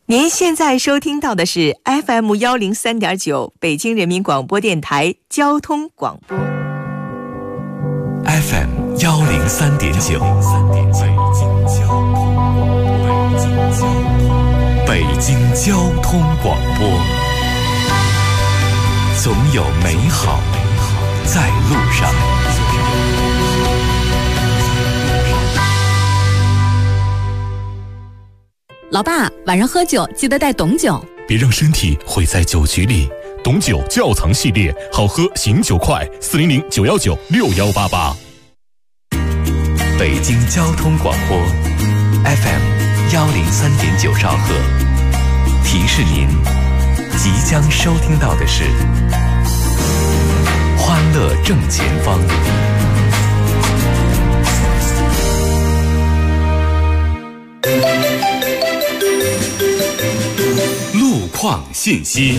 您现在收听到的是 FM103.9 北京人民广播电台交通广播。 FM103.9 北京交通广播，总有美好在路上。 老爸，晚上喝酒记得带董酒， 别让身体毁在酒局里。董酒窖藏系列，好喝醒酒快，400-919-6188。北京交通广播 FM103.9兆赫，提示您即将收听到的是欢乐正前方。路况信息。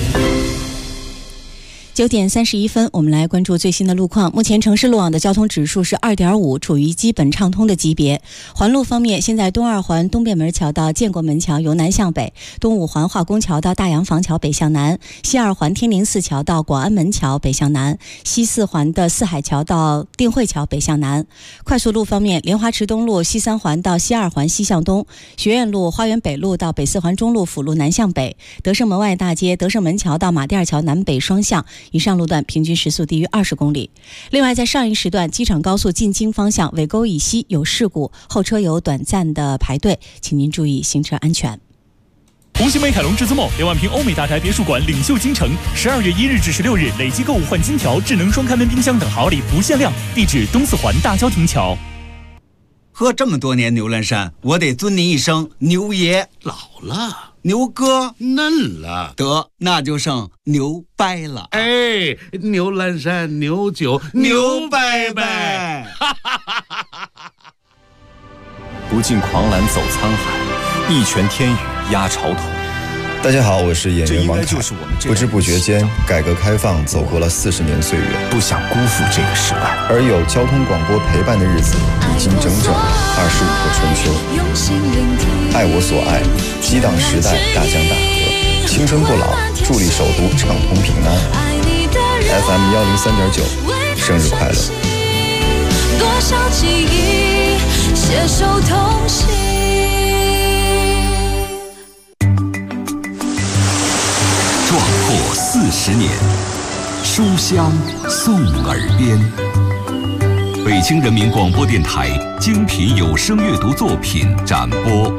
9点31分，我们来关注最新的路况。目前城市路网的交通指数是 2.5， 处于基本畅通的级别。环路方面，现在东二环东便门桥到建国门桥由南向北，东五环化工桥到大洋房桥北向南，西二环天宁寺桥到广安门桥北向南，西四环的四海桥到定慧桥北向南。快速路方面，莲花池东路西三环到西二环西向东，学院路花园北路到北四环中路辅路南向北，德胜门外大街德胜门桥到马甸二桥南北双向，以上路段平均时速低于20公里。另外，在上一时段机场高速进京方向尾沟以西有事故，后车有短暂的排队，请您注意行车安全。 红星美凯龙至尊梦2万平欧美大宅别墅馆领袖京城，12月1日至16日累计购物换金条、智能双开门冰箱等好礼不限量，地址东四环大郊亭桥。 喝这么多年牛栏山，我得尊您一声牛爷。 老了， 牛哥嫩了， 得那就剩牛掰了。 哎，牛栏山牛酒牛掰掰， 不尽狂澜走沧海，一拳天宇压潮头。 大家好，我是演员王凯。不知不觉间，改革开放走过了40年岁月， 不想辜负这个时代。 而有交通广播陪伴的日子，已经整整25个春秋。爱我所爱，激荡时代大江大河，青春不老，助力首都畅通平安。FM103.9，生日快乐！ 多少记忆携手同行。 壮阔40年，书香送耳边。北京人民广播电台精品有声阅读作品展播。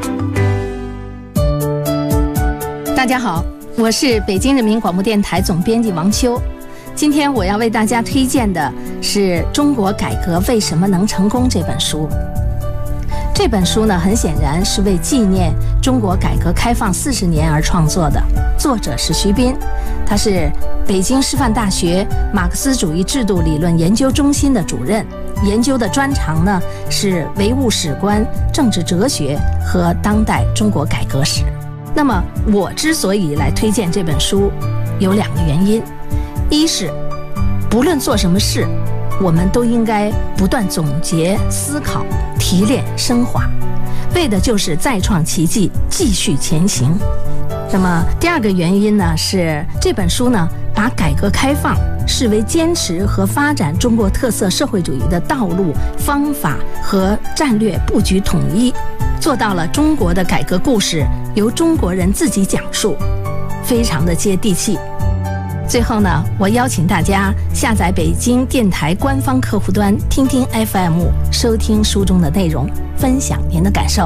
大家好，我是北京人民广播电台总编辑王秋。今天我要为大家推荐的是《中国改革为什么能成功》这本书。这本书呢，很显然是为纪念中国改革开放40年而创作的，作者是徐斌，他是北京师范大学马克思主义制度理论研究中心的主任，研究的专长呢是唯物史观、政治哲学和当代中国改革史。那么我之所以来推荐这本书，有2个原因。一是不论做什么事，我们都应该不断总结、思考、提炼、升华，为的就是再创奇迹，继续前行。那么第2个原因呢，是这本书呢把改革开放视为坚持和发展中国特色社会主义的道路、方法和战略布局统一，做到了中国的改革故事由中国人自己讲述，非常的接地气。最后呢，我邀请大家下载北京电台官方客户端听听 FM， 收听书中的内容，分享您的感受。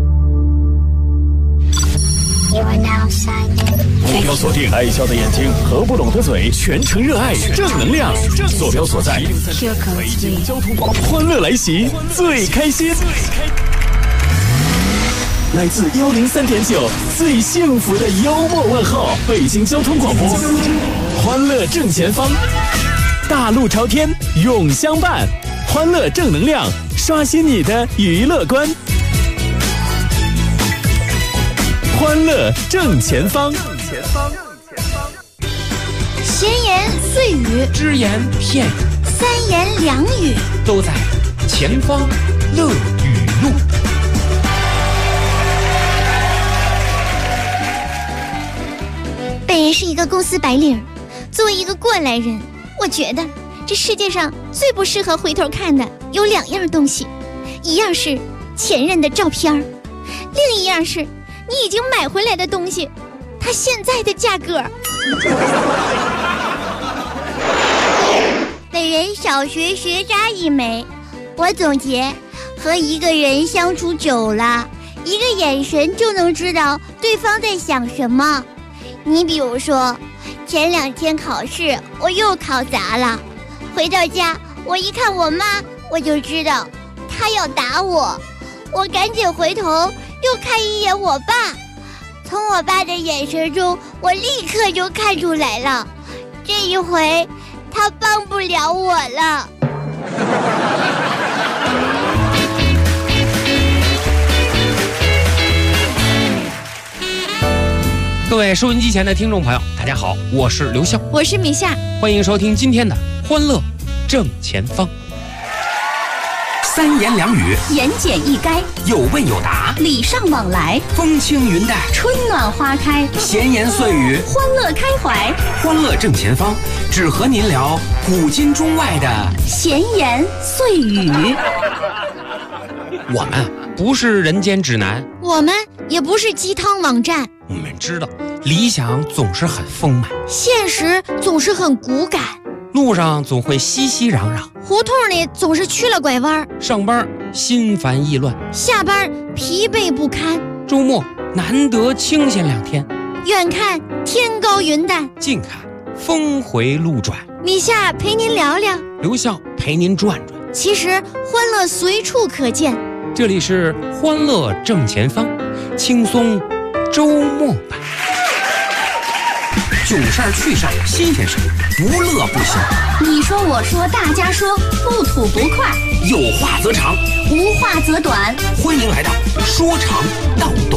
目标锁定，爱笑的眼睛，合不拢的嘴，全程热爱，正能量。坐标所在，北京交通广播，欢乐来袭，最开心。来自103.9最幸福的幽默问候，北京交通广播，欢乐正前方，大路朝天永相伴，欢乐正能量，刷新你的娱乐观，欢乐正前方。 闲言碎语， 只言片语 ，3言2语， 都在前方乐语录。 个公司白领，作为一个过来人，我觉得这世界上最不适合回头看的有2样东西，一样是前任的照片，另一样是你已经买回来的东西，它现在的价格。本人小学学渣一枚，我总结，和一个人相处久了，一个眼神就能知道对方在想什么。你比如说，前2天考试我又考砸了，回到家我一看我妈，我就知道她要打我，我赶紧回头又看一眼我爸，从我爸的眼神中我立刻就看出来了，这一回他帮不了我了。 各位收音机前的听众朋友，大家好，我是刘笑， 我是米夏， 欢迎收听今天的欢乐正前方。3言2语， 言简意赅， 有问有答， 礼尚往来， 风轻云淡， 春暖花开， 闲言碎语， 欢乐开怀。 欢乐正前方，只和您聊古今中外的闲言碎语。 我们不是人间指南， 我们也不是鸡汤网站， 我们知道理想总是很丰满， 现实总是很骨感， 路上总会熙熙攘攘， 胡同里总是曲了拐弯， 上班心烦意乱， 下班疲惫不堪， 周末难得清闲2天， 远看天高云淡， 近看峰回路转。 米夏陪您聊聊， 刘笑陪您转转， 其实欢乐随处可见。 这里是欢乐正前方，轻松周末版，囧事儿趣事儿新鲜事儿，不乐不休。 你说我说大家说，不吐不快， 有话则长， 无话则短。 欢迎来到说长道短。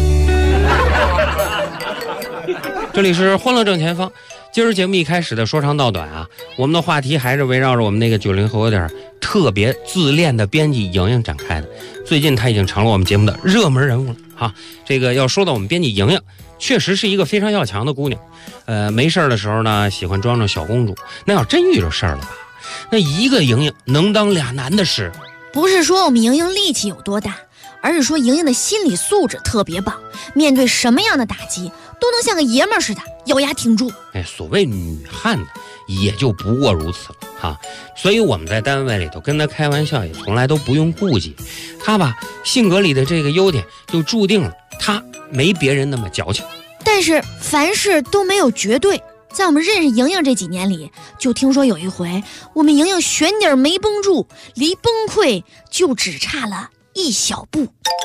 这里是欢乐正前方，今儿节目一开始的说长道短啊，我们的话题还是围绕着我们那个90后有点特别自恋的编辑莹莹展开的。最近她已经成了我们节目的热门人物了哈。这个要说到我们编辑莹莹，确实是一个非常要强的姑娘。没事的时候呢，喜欢装装小公主。那要真遇着事儿了吧，那一个莹莹能当俩男的使。 不是说我们莹莹力气有多大，而是说莹莹的心理素质特别棒，面对什么样的打击都能像个爷们儿似的咬牙挺住。 所谓女汉子也就不过如此了哈。所以我们在单位里头跟她开玩笑，也从来都不用顾忌。她吧性格里的这个优点，就注定了她没别人那么矫情。 但是凡事都没有绝对，在我们认识莹莹这几年里，就听说有一回我们莹莹悬底没绷住，离崩溃就只差了一小步。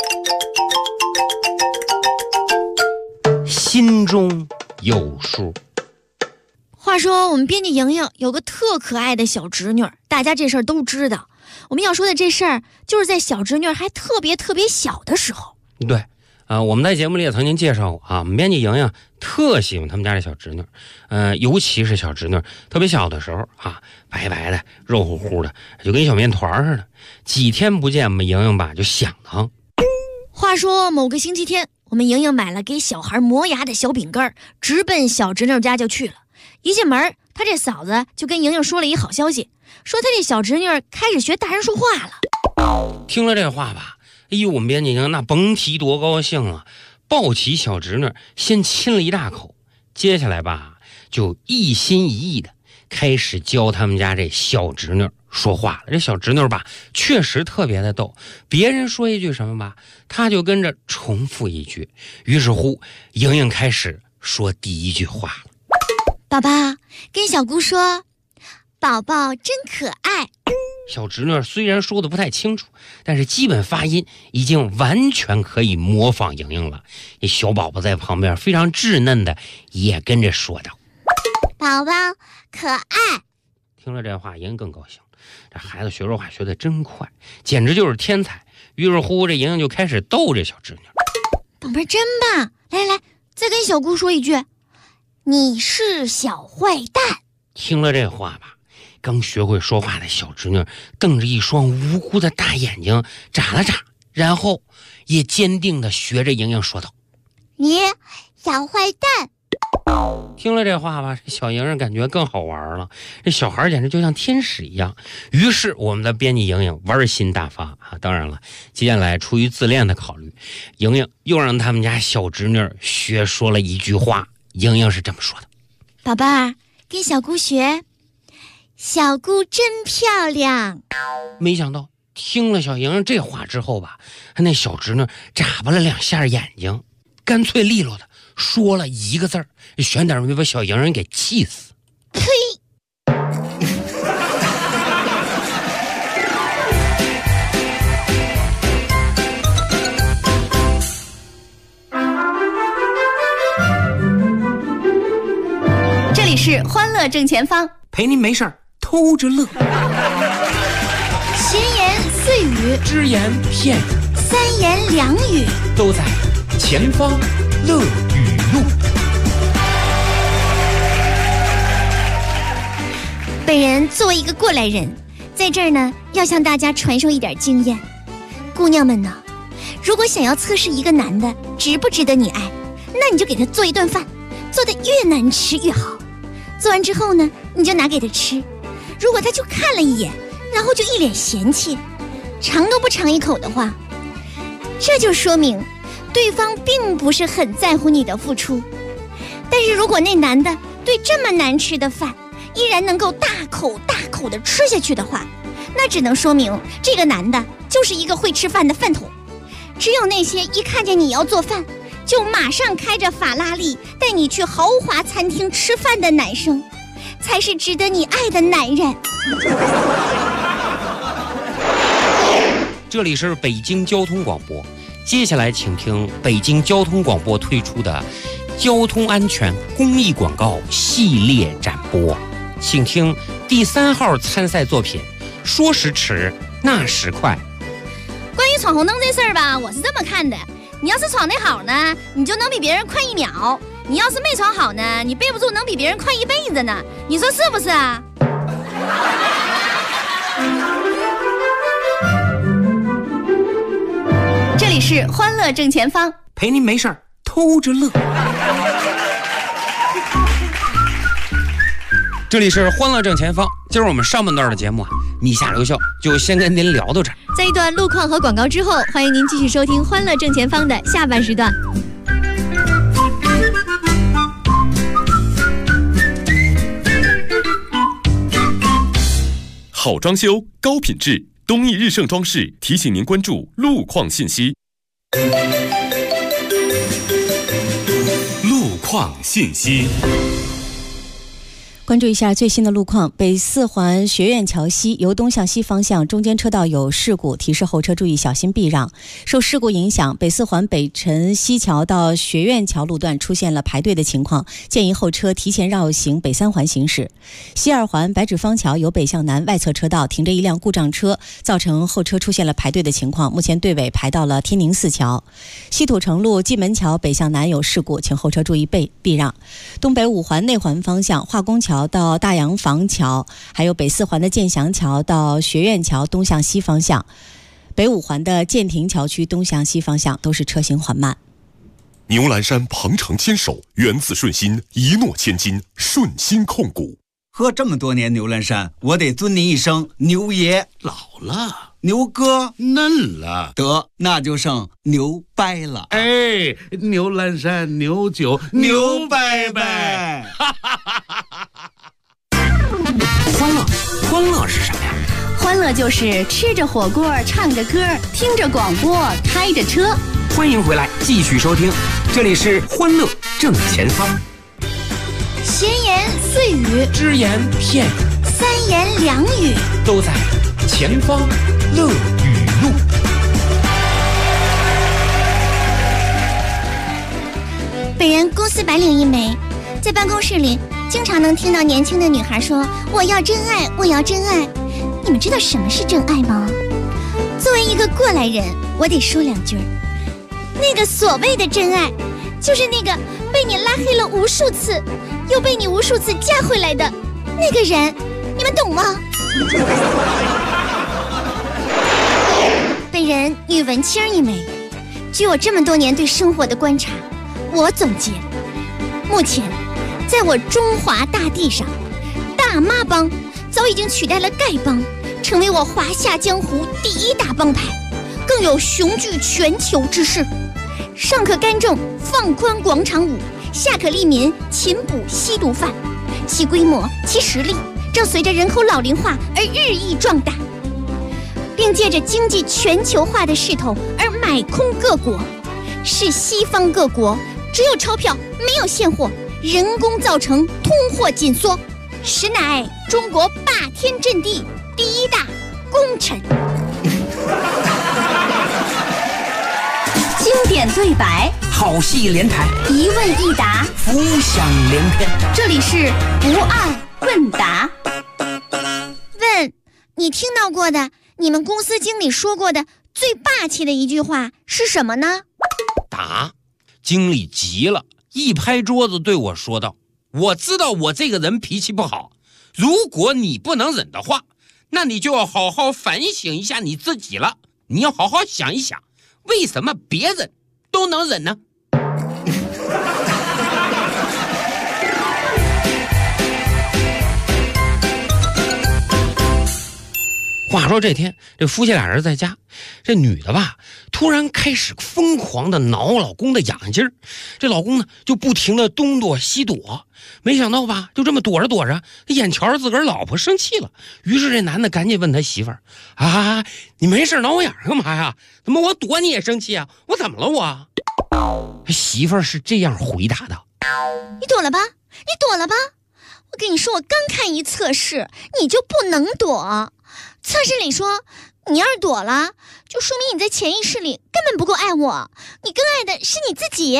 心中有数。 话说我们编辑莹莹有个特可爱的小侄女，大家这事儿都知道。我们要说的这事儿，就是在小侄女还特别小的时候。 对我们在节目里也曾经介绍过啊，我们编辑莹莹特喜欢他们家的小侄女，尤其是小侄女特别小的时候啊，白白的肉乎乎的，就跟小面团似的。几天不见，我们莹莹吧就想疼。 话说某个星期天，我们莹莹买了给小孩磨牙的小饼干，直奔小侄女家就去了。一进门，她这嫂子就跟莹莹说了一好消息，说她这小侄女开始学大人说话了。 听了这话吧，哎呦，我们编辑莹莹那甭提多高兴了，抱起小侄女先亲了一大口，接下来吧就一心一意的开始教他们家这小侄女说话了。这小侄女吧确实特别的逗，别人说一句什么吧，她就跟着重复一句。于是乎莹莹开始说第一句话了。 宝宝，跟小姑说，宝宝真可爱。 小侄女虽然说的不太清楚，但是基本发音已经完全可以模仿莹莹了。这小宝宝在旁边非常稚嫩的也跟着说道， 宝宝可爱。 听了这话，莹莹更高兴，这孩子学说话学得真快，简直就是天才。于是乎这莹莹就开始逗这小侄女， 宝贝真棒，来，再跟小姑说一句，你是小坏蛋。 听了这话吧，刚学会说话的小侄女瞪着一双无辜的大眼睛眨了眨，然后也坚定地学着莹莹说道， 你小坏蛋。 听了这话吧，这小莹莹感觉更好玩了。这小孩简直就像天使一样。于是我们的编辑莹莹玩心大发啊！当然了，接下来出于自恋的考虑，莹莹又让他们家小侄女学说了一句话。莹莹是这么说的：“ 宝贝儿，跟小姑学，小姑真漂亮。” 没想到听了小莹莹这话之后吧，那小侄女眨巴了2下眼睛，干脆利落的说了一个字儿，悬点没把小莹莹给气死。 呸！ 这里是欢乐正前方， 陪您没事偷着乐。 闲言碎语， 只言片语， 三言两语， 都在前方乐语录。 本人作为一个过来人，在这儿呢，要向大家传授一点经验。姑娘们呢，如果想要测试一个男的值不值得你爱，那你就给他做一顿饭，做得越难吃越好。做完之后呢，你就拿给他吃。如果他就看了一眼，然后就一脸嫌弃，尝都不尝一口的话，这就说明对方并不是很在乎你的付出。但是如果那男的对这么难吃的饭依然能够大口大口的吃下去的话，那只能说明这个男的就是一个会吃饭的饭桶。只有那些一看见你要做饭就马上开着法拉利带你去豪华餐厅吃饭的男生，才是值得你爱的男人。 这里是北京交通广播，接下来请听北京交通广播推出的交通安全公益广告系列展播，请听第3号参赛作品，说时迟，那时快。 关于闯红灯这事儿吧，我是这么看的，你要是闯得好呢，你就能比别人快1秒；你要是没闯好呢，你背不住能比别人快1辈子呢。你说是不是啊？ 这里是欢乐正前方， 陪您没事偷着乐。这里是欢乐正前方，今儿我们上半段的节目啊，米下留校就先跟您聊到这儿。 在一段路况和广告之后，欢迎您继续收听欢乐正前方的下半时段。 好装修，高品质，东义日盛装饰提醒您关注路况信息。路况信息。 关注一下最新的路况，北4环学院桥西由东向西方向中间车道有事故，提示后车注意小心避让。受事故影响，北4环北辰西桥到学院桥路段出现了排队的情况，建议后车提前绕行北3环行驶。西2环白纸坊桥由北向南外侧车道停着一辆故障车，造成后车出现了排队的情况，目前队尾排到了天宁4桥。西土城路蓟门桥北向南有事故，请后车注意避让。东北5环内环方向化工桥到大洋房桥，还有北4环的建祥桥到学院桥东向西方向，北5环的建亭桥区东向西方向都是车行缓慢。 牛栏山鹏程牵手，源自顺心，一诺千金，顺心控股。 喝这么多年牛栏山，我得尊您一声牛爷。 老了， 牛哥嫩了， 得那就剩牛掰了。 哎，牛栏山牛酒牛掰掰。 欢乐是什么呀？ 欢乐就是吃着火锅，唱着歌，听着广播，开着车。 欢迎回来，继续收听，这里是欢乐正前方。 闲言碎语， 只言片语， 三言两语， 都在前方乐语录。 本人公司白领一枚，在办公室里经常能听到年轻的女孩说我要真爱，我要真爱。你们知道什么是真爱吗？作为一个过来人，我得说两句。那个所谓的真爱，就是那个被你拉黑了无数次又被你无数次加回来的那个人，你们懂吗？本人女文青一枚，据我这么多年对生活的观察，我总结，目前在我中华大地上，大妈帮早已经取代了丐帮，成为我华夏江湖第一大帮派，更有雄踞全球之势。上可干政放宽广场舞，下可利民勤补吸毒犯，其规模其实力正随着人口老龄化而日益壮大，并借着经济全球化的势头而买空各国，使西方各国只有钞票没有现货，人工造成通货紧缩，实乃中国霸天阵地第一大功臣。 经典对白， 好戏连台， 一问一答， 浮想联翩。 这里是不二问答。 问，你听到过的你们公司经理说过的最霸气的一句话是什么呢？ 答，经理急了，一拍桌子对我说道：我知道我这个人脾气不好，如果你不能忍的话，那你就要好好反省一下你自己了。你要好好想一想，为什么别人都能忍呢？话说这天，这夫妻俩人在家，这女的吧，突然开始疯狂的挠老公的痒劲儿，这老公呢就不停的东躲西躲，没想到吧，就这么躲着躲着，眼瞧着自个儿老婆生气了，于是这男的赶紧问他媳妇儿：啊，你没事挠我痒干嘛呀？怎么我躲你也生气啊？我怎么了我？媳妇儿是这样回答的： 你躲了吧，你躲了吧。我跟你说，我刚看一测试，你就不能躲。测试里说，你要是躲了，就说明你在潜意识里根本不够爱我，你更爱的是你自己。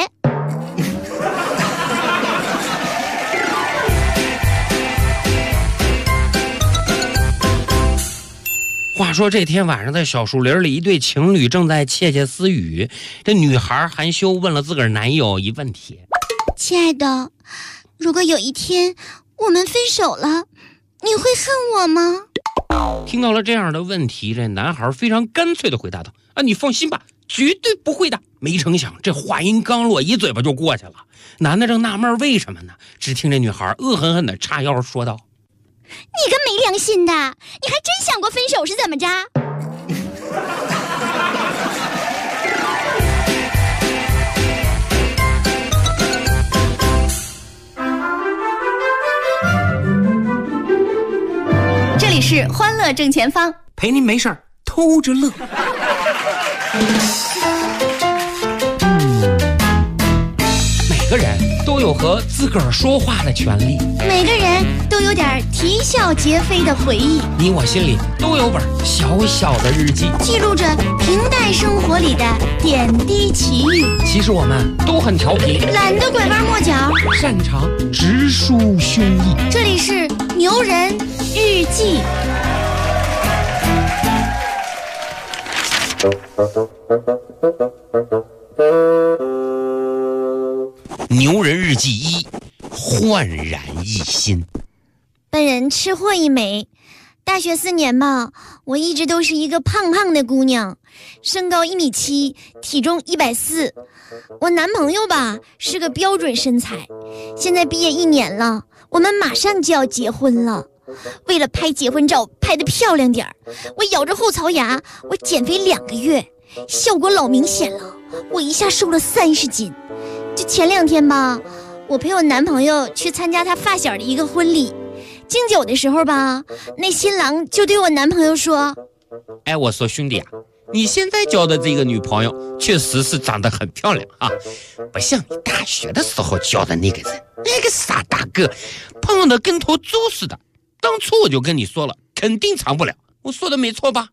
话说这天晚上，在小树林里，一对情侣正在窃窃私语。这女孩含羞问了自个儿男友一问题： 亲爱的，如果有一天我们分手了，你会恨我吗？ 听到了这样的问题，这男孩非常干脆地回答道：啊，你放心吧，绝对不会的。没成想这话音刚落，一嘴巴就过去了。男的正纳闷为什么呢，只听这女孩恶狠狠地叉腰说道： 你个没良心的，你还真想过分手是怎么着？ 这里是欢乐正前方， 陪您没事儿偷着乐。 每个人都有和自个儿说话的权利， 每个人都有点啼笑皆非的回忆， 你我心里都有本小小的日记， 记录着平淡生活里的点滴奇遇。 其实我们都很调皮， 懒得拐弯抹角， 擅长直抒胸臆。 这里是牛人日记。 牛人日记1，焕然一新。 本人吃货一枚，大学4年吧，我一直都是一个胖胖的姑娘，身高1.7米，体重140。我男朋友吧是个标准身材，现在毕业1年了，我们马上就要结婚了。为了拍结婚照拍得漂亮点，我咬着后槽牙，我减肥2个月，效果老明显了，我一下瘦了30斤。就前2天吧，我陪我男朋友去参加他发小的一个婚礼，敬酒的时候吧，那新郎就对我男朋友说： 哎，我说兄弟啊，你现在交的这个女朋友确实是长得很漂亮啊，不像你大学的时候交的那个人，那个傻大个，胖的跟头猪似的。当初我就跟你说了，肯定长不了，我说的没错吧？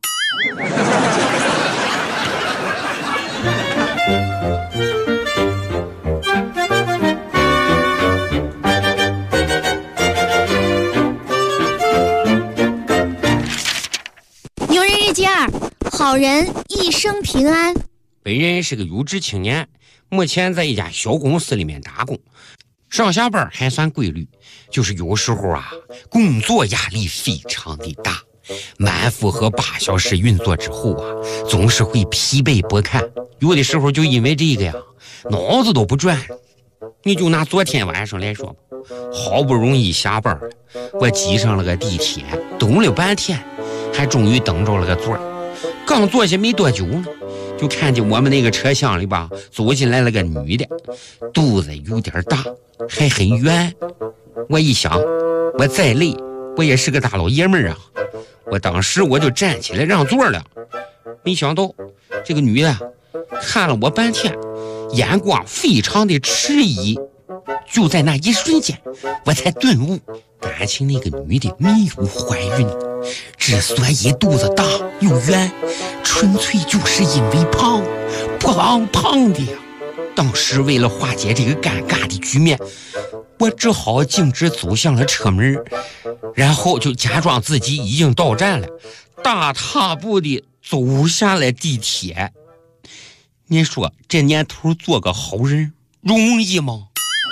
牛人日记2，好人一生平安。 本人是个有志青年，目前在一家小公司里面打工，上下班还算规律，就是有时候啊，工作压力非常的大，满负荷8小时运作之后啊，总是会疲惫不堪，有的时候就因为这个呀，脑子都不转。 你就拿昨天晚上来说吧，好不容易下班了，我挤上了个地铁，等了半天，还终于等着了个座。刚坐下没多久呢，就看见我们那个车厢里吧，走进来了个女的，肚子有点大，还很圆。我一想，我再累，我也是个大老爷们儿啊。我当时我就站起来让座了，没想到这个女的看了我半天，眼光非常的迟疑。就在那一瞬间，我才顿悟，感情那个女的没有怀孕，之所以肚子大又圆，纯粹就是因为胖的呀。当时为了化解这个尴尬的局面，我只好径直走向了车门，然后就假装自己已经到站了，大踏步地走下了地铁。你说这年头做个好人容易吗？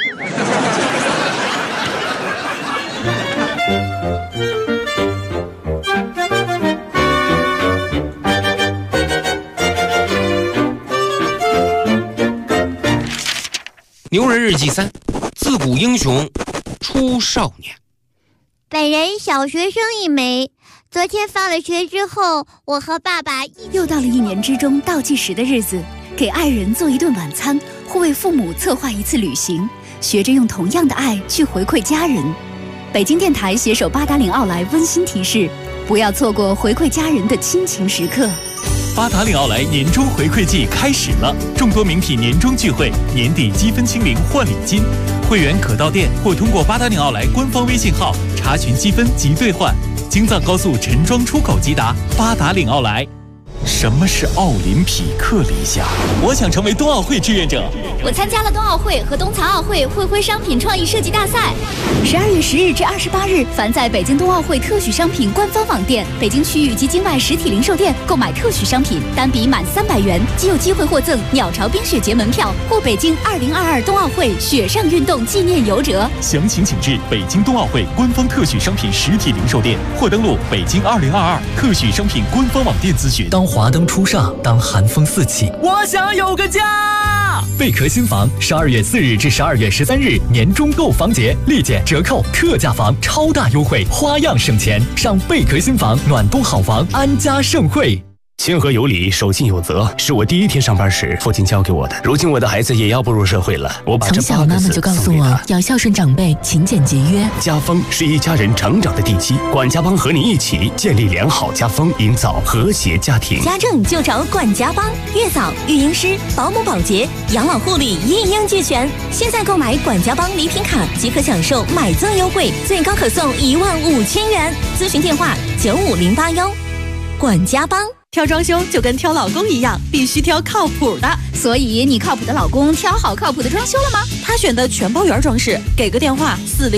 牛人日记3，自古英雄出少年。 本人小学生一枚。昨天放了学之后，我和爸爸又到了1年之中倒计时的日子，给爱人做一顿晚餐，或为父母策划一次旅行，学着用同样的爱去回馈家人。北京电台携手八达岭奥莱温馨提示：不要错过回馈家人的亲情时刻。 八达岭奥莱年终回馈季开始了，众多名品年终聚会，年底积分清零换礼金，会员可到店或通过八达岭奥莱官方微信号查询积分及兑换。京藏高速陈庄出口即达，八达岭奥莱。什么是奥林匹克理想？我想成为冬奥会志愿者。 我参加了冬奥会和冬残奥会会徽商品创意设计大赛。12月10日至28日，凡在北京冬奥会特许商品官方网店、北京区域及境外实体零售店购买特许商品，单笔满300元，即有机会获赠鸟巢冰雪节门票或北京2022冬奥会雪上运动纪念游折。 详情请至北京冬奥会官方特许商品实体零售店，或登录北京2022特许商品官方网店咨询。 当华灯初上，当寒风四起， 我想有个家。 贝壳新房12月4日至12月13日年终购房节，立减折扣特价房超大优惠，花样省钱，上贝壳新房暖冬好房，安家盛会。 谦和有礼，守信有责，是我第一天上班时父亲教给我的。如今我的孩子也要步入社会了，我把这8个字送给他。 从小妈妈就告诉我要孝顺长辈，勤俭节约。 家风是一家人成长的地基，管家帮和你一起建立良好家风，营造和谐家庭。 家政就找管家帮，月嫂、育婴师、保姆、保洁、养老护理一应俱全。现在购买管家帮礼品卡即可享受买赠优惠，最高可送15000元。咨询电话95081。管家帮。 挑装修就跟挑老公一样，必须挑靠谱的。 所以你靠谱的老公挑好靠谱的装修了吗？ 他选的全包圆装饰，给个电话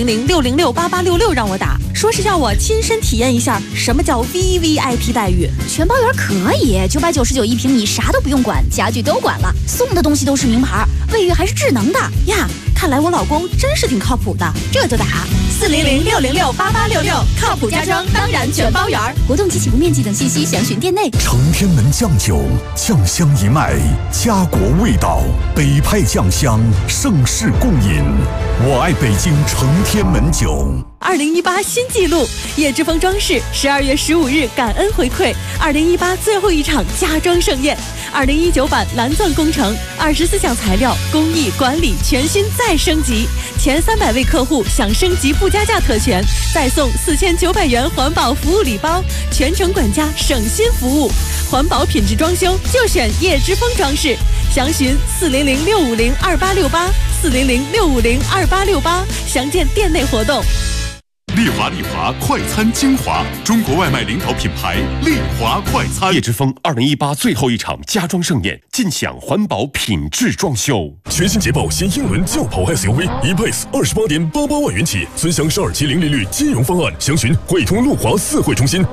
400-606-8866让我打，说是要我亲身体验一下什么叫 VVIP 待遇。 全包圆可以，999一平，你啥都不用管，家具都管了，送的东西都是名牌，卫浴还是智能的呀。看来我老公真是挺靠谱的， 这就打 400-606-8866，靠谱家装当然全包圆。 活动及起步面积等信息详询店内。 承天门酱酒，酱香一脉，家国味道，北派酱香，盛世共饮。我爱北京承天门酒。 2018新纪录，叶之峰装饰12月15日感恩回馈2018最后一场家装盛宴。2019版蓝钻工程24项材料工艺管理全新再升级，前300位客户享升级不加价特权，再送4900元环保服务礼包，全程管家省心服务，环保品质装修就选叶之峰装饰。详询400-650-2868，400-650-2868，详见店内活动。 丽华快餐精华，中国外卖领导品牌丽华快餐。叶之峰2018最后一场家装盛宴，尽享环保品质装修。 全新捷豹新英伦轿跑 SUV E-Pace 28.88万元起，尊享12期零利率金融方案，详询汇通路华4汇中心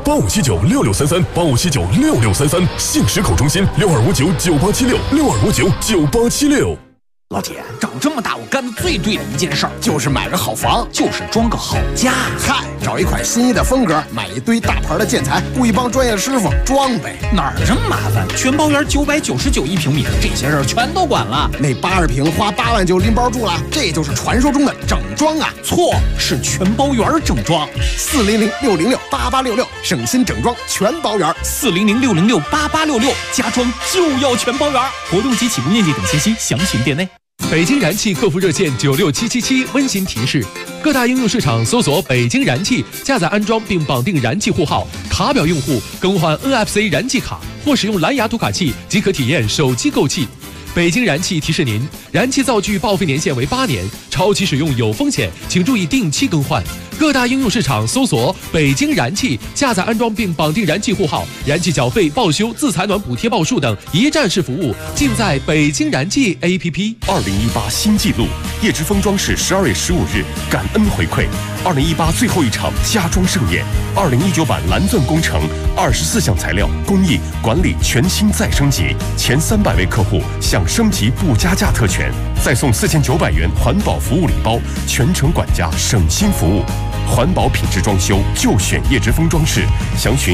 85796633，85796633，信实口中心62599876，62599876。 老铁，长这么大我干的最对的一件事儿就是买个好房，就是装个好家。 嗨，找一款心仪的风格，买一堆大牌的建材，雇一帮专业的师傅装呗。 哪儿这么麻烦？全包园999一平米，这些事儿全都管了。 那80平花8万就拎包住了，这就是传说中的整装啊！ 错，是全包园整装。 400-606-8866，省心整装全包园。 400-606-8866，家装就要全包园。 活动及起步面积等信息详询店内。北京燃气客服热线96777温馨提示：各大应用市场搜索北京燃气，下载安装并绑定燃气户号，卡表用户更换 NFC 燃气卡或使用蓝牙读卡器即可体验手机购气。北京燃气提示您，燃气灶具报废年限为8年，超期使用有风险，请注意定期更换。各大应用市场搜索北京燃气，下载安装并绑定燃气户号，燃气缴费、报修、自采暖补贴报数等一站式服务，尽在北京燃气 APP。 2018新纪录，叶之峰装饰12月15日感恩回馈，2018最后一场家装盛宴，2019版蓝钻工程24项材料工艺管理全新再升级，前300位客户享升级不加价特权，再送4900元环保服务礼包，全程管家省心服务。环保品质装修就选叶之峰装饰，详询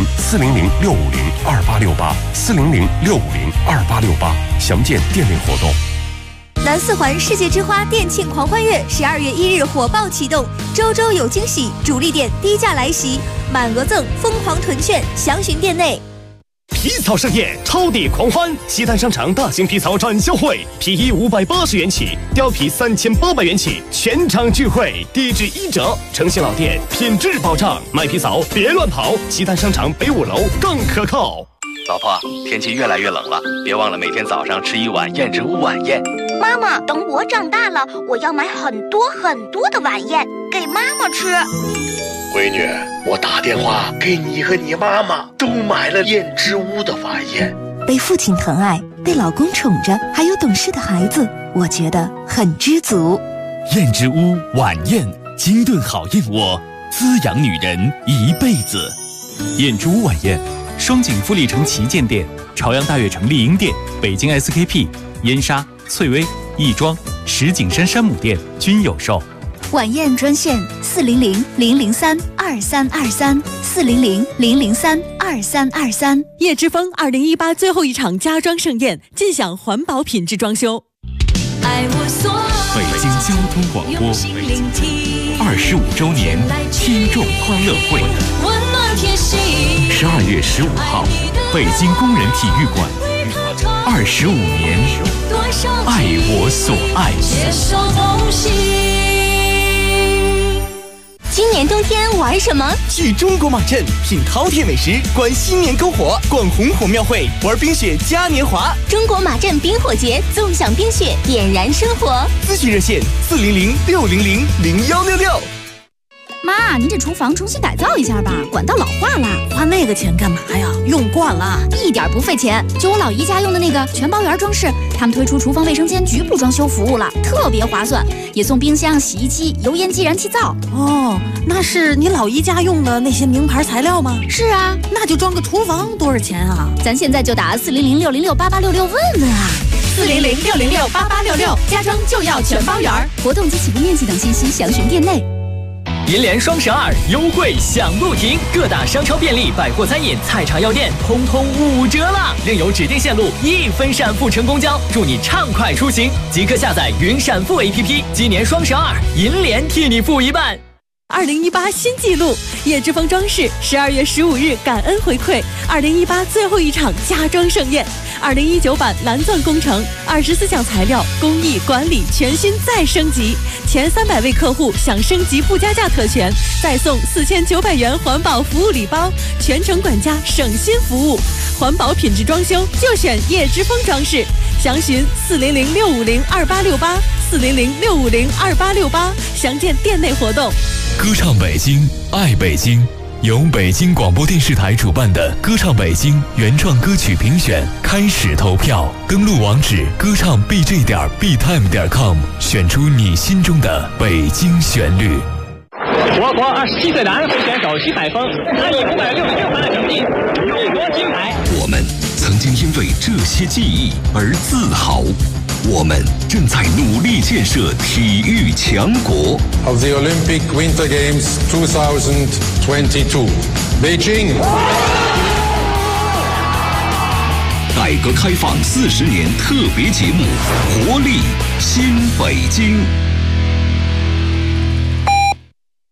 400-650-2868，400-650-2868，详见店内活动。 南四环世界之花店庆狂欢月12月1日火爆启动，周周有惊喜，主力店低价来袭，满额赠，疯狂囤券，详询店内。 皮草盛宴，超抵狂欢！西单商场大型皮草展销会，皮衣580元起，貂皮3800元起，全场聚会，低至1折，诚信老店，品质保障。买皮草别乱跑，西单商场北5楼更可靠。 老婆，天气越来越冷了，别忘了每天早上吃一碗燕之屋晚宴。 妈妈，等我长大了，我要买很多很多的晚宴给妈妈吃。 闺女，我打电话给你和你妈妈都买了燕之屋的晚宴。 被父亲疼爱，被老公宠着，还有懂事的孩子，我觉得很知足。 燕之屋晚宴，精炖好燕窝，滋养女人一辈子。燕之屋晚宴，双井富力城旗舰店、朝阳大悦城丽婴店、北京 SKP、燕莎、翠微、亦庄、石景山山姆店均有售。 晚宴专线400-003-2323，400-003-2323。 叶之峰2018最后一场家装盛宴，尽享环保品质装修。 北京交通广播25周年听众欢乐会，12月15号，北京工人体育馆，25年，爱我所爱。 今年冬天玩什么？ 去中国马镇品饕餮美食，观新年篝火，逛红火庙会，玩冰雪嘉年华。 中国马镇冰火节，纵享冰雪，点燃生活。 咨询热线400-600-0166。 妈，您这厨房重新改造一下吧，管道老化了。 花那个钱干嘛呀？用惯了， 一点不费钱。就我老姨家用的那个全包园装饰，他们推出厨房卫生间局部装修服务了，特别划算，也送冰箱、洗衣机、油烟机、燃气灶。 哦，那是你老姨家用的那些名牌材料吗？ 是啊， 那就装个厨房多少钱啊？ 咱现在就打400-606-8866问问啊。 400-606-8866，家装就要全包园。 活动及起步面积等信息详询店内。 银联双12优惠享不停，各大商超便利、百货餐饮、菜茶药店通通5折了，另有指定线路1分闪付乘公交，祝你畅快出行！即刻下载云闪付 APP， 今年双12，银联替你付一半。 2018新纪录，叶之峰装饰12月15日感恩回馈2018最后一场家装盛宴，2019版蓝钻工程24项材料工艺管理全新再升级，前300位客户享升级不加价特权，再送4900元环保服务礼包，全程管家省心服务，环保品质装修就选叶之峰装饰，详询400-650-2868，400-650-2868，详见店内活动。 歌唱北京，爱北京，由北京广播电视台主办的歌唱北京原创歌曲评选开始投票，登录网址歌唱 bj.btime.com， 选出你心中的北京旋律。 我国27岁男会选手徐海峰，他以566分的成绩勇夺金牌。 我们曾经因为这些记忆而自豪， 我们正在努力建设体育强国。 Of the Olympic Winter Games 2022, Beijing。 改革开放40年特别节目《活力新北京》。